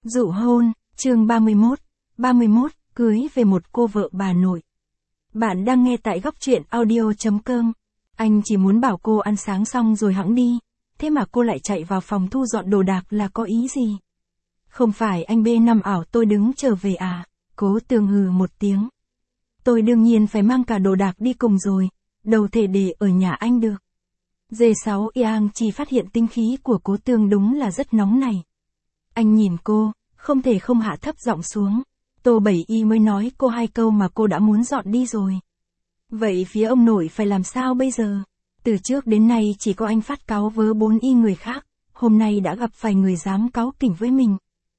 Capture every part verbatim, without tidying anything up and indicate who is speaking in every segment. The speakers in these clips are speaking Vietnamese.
Speaker 1: Dụ hôn, chương ba mươi mốt, ba mươi mốt, cưới về một cô vợ bà nội. Bạn đang nghe tại góc truyện audio chấm com. Anh chỉ muốn bảo cô ăn sáng xong rồi hẵng đi, thế mà cô lại chạy vào phòng thu dọn đồ đạc là có ý gì? Không phải anh bê năm ảo tôi đứng chờ về à? Cố Tường hừ một tiếng. Tôi đương nhiên phải mang cả đồ đạc đi cùng rồi, đâu thể để ở nhà anh được. dê sáu Yang chỉ phát hiện tinh khí của Cố Tường đúng là rất nóng này. Anh nhìn cô, không thể không hạ thấp giọng xuống. Tô Bảy Y mới nói cô hai câu mà cô đã muốn dọn đi rồi. Vậy phía ông nội phải làm sao bây giờ? Từ trước đến nay chỉ có anh phát cáu với bốn y người khác, hôm nay đã gặp phải người dám cáu kỉnh với mình.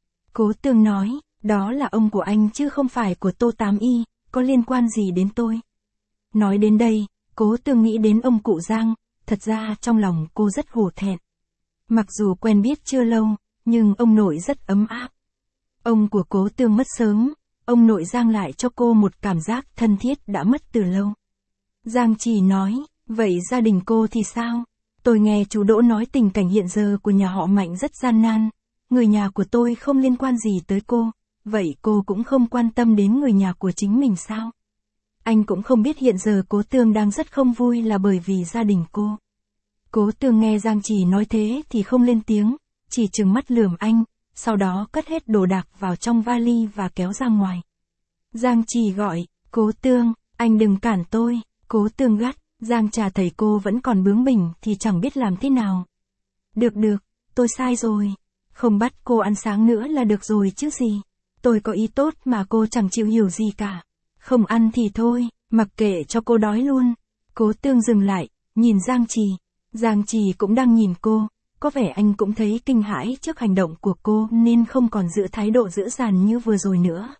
Speaker 1: Cố Tường nói, đó là ông của anh chứ không phải của Tô Tám Y, có liên quan gì đến tôi? Nói đến đây, Cố Tường nghĩ đến ông cụ Giang, thật ra trong lòng cô rất hổ thẹn. Mặc dù quen biết chưa lâu, nhưng ông nội rất ấm áp. Ông của Cố Tường mất sớm, ông nội Giang lại cho cô một cảm giác thân thiết đã mất từ lâu. Giang chỉ nói, vậy gia đình cô thì sao? Tôi nghe chú Đỗ nói tình cảnh hiện giờ của nhà họ Mạnh rất gian nan, người nhà của tôi không liên quan gì tới cô, vậy cô cũng không quan tâm đến người nhà của chính mình sao? Anh cũng không biết hiện giờ Cố Tường đang rất không vui là bởi vì gia đình cô. Cố Tường nghe Giang chỉ nói thế thì không lên tiếng, chỉ trừng mắt lườm anh, sau đó cất hết đồ đạc vào trong vali và kéo ra ngoài. Giang chỉ gọi, Cố Tường, anh đừng cản tôi. Cố Tường gắt, Giang Trà thấy cô vẫn còn bướng bỉnh thì chẳng biết làm thế nào. Được được, tôi sai rồi. Không bắt cô ăn sáng nữa là được rồi chứ gì. Tôi có ý tốt mà cô chẳng chịu hiểu gì cả. Không ăn thì thôi, mặc kệ cho cô đói luôn. Cố Tường dừng lại, nhìn Giang Trì. Giang Trì cũng đang nhìn cô, có vẻ anh cũng thấy kinh hãi trước hành động của cô nên không còn giữ thái độ dữ dằn như vừa rồi nữa.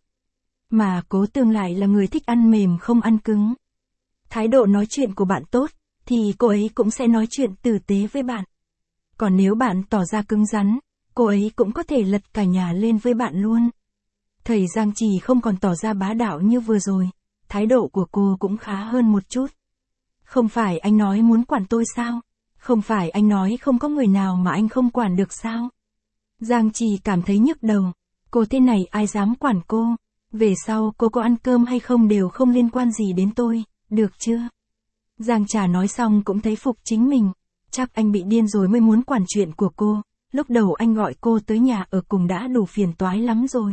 Speaker 1: Mà Cố Tường lại là người thích ăn mềm không ăn cứng. Thái độ nói chuyện của bạn tốt, thì cô ấy cũng sẽ nói chuyện tử tế với bạn. Còn nếu bạn tỏ ra cứng rắn, cô ấy cũng có thể lật cả nhà lên với bạn luôn. Thầy Giang Trì không còn tỏ ra bá đạo như vừa rồi, thái độ của cô cũng khá hơn một chút. Không phải anh nói muốn quản tôi sao? Không phải anh nói không có người nào mà anh không quản được sao? Giang Trì cảm thấy nhức đầu, cô thế này ai dám quản cô, về sau cô có ăn cơm hay không đều không liên quan gì đến tôi. Được chưa? Giang Trà nói xong cũng thấy phục chính mình. Chắc anh bị điên rồi mới muốn quản chuyện của cô. Lúc đầu anh gọi cô tới nhà ở cùng đã đủ phiền toái lắm rồi.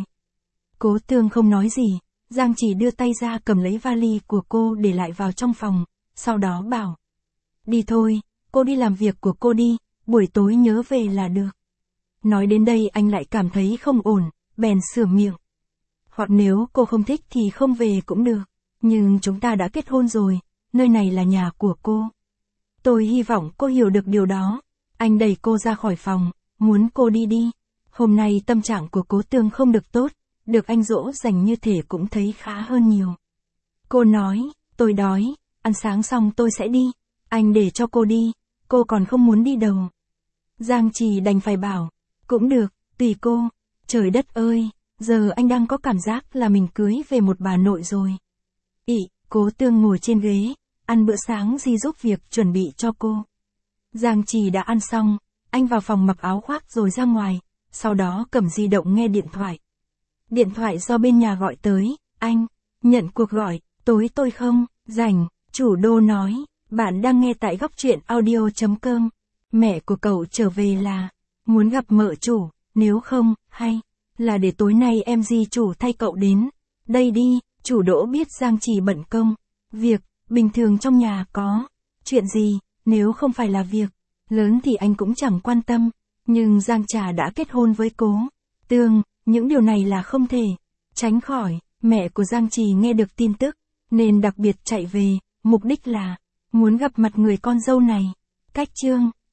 Speaker 1: Cố Tường không nói gì. Giang chỉ đưa tay ra cầm lấy vali của cô để lại vào trong phòng. Sau đó bảo. Đi thôi, cô đi làm việc của cô đi. Buổi tối nhớ về là được. Nói đến đây anh lại cảm thấy không ổn. Bèn sửa miệng. Hoặc nếu cô không thích thì không về cũng được. Nhưng chúng ta đã kết hôn rồi, nơi này là nhà của cô. Tôi hy vọng cô hiểu được điều đó. Anh đẩy cô ra khỏi phòng, muốn cô đi đi. Hôm nay tâm trạng của Cố Tường không được tốt, được anh dỗ dành như thể cũng thấy khá hơn nhiều. Cô nói, tôi đói, ăn sáng xong tôi sẽ đi. Anh để cho cô đi, cô còn không muốn đi đâu. Giang Trì đành phải bảo, cũng được, tùy cô. Trời đất ơi, giờ anh đang có cảm giác là mình cưới về một bà nội rồi. Ị, Cố Tường ngồi trên ghế, ăn bữa sáng gì giúp việc chuẩn bị cho cô. Giang Trì đã ăn xong, anh vào phòng mặc áo khoác rồi ra ngoài, sau đó cầm di động nghe điện thoại. Điện thoại do bên nhà gọi tới, anh, nhận cuộc gọi, tối tôi không, rảnh, chủ đô nói, bạn đang nghe tại góc truyện audio chấm com. Mẹ của cậu trở về là, muốn gặp mợ chủ, nếu không, hay, là để tối nay em di chủ thay cậu đến, đây đi. Chủ Đỗ biết Giang Trì bận công, việc, bình thường trong nhà có, chuyện gì, nếu không phải là việc, lớn thì anh cũng chẳng quan tâm, nhưng Giang Trà đã kết hôn với Cố Tường, những điều này là không thể tránh khỏi. Mẹ của Giang Trì nghe được tin tức, nên đặc biệt chạy về, mục đích là, muốn gặp mặt người con dâu này. Cách chương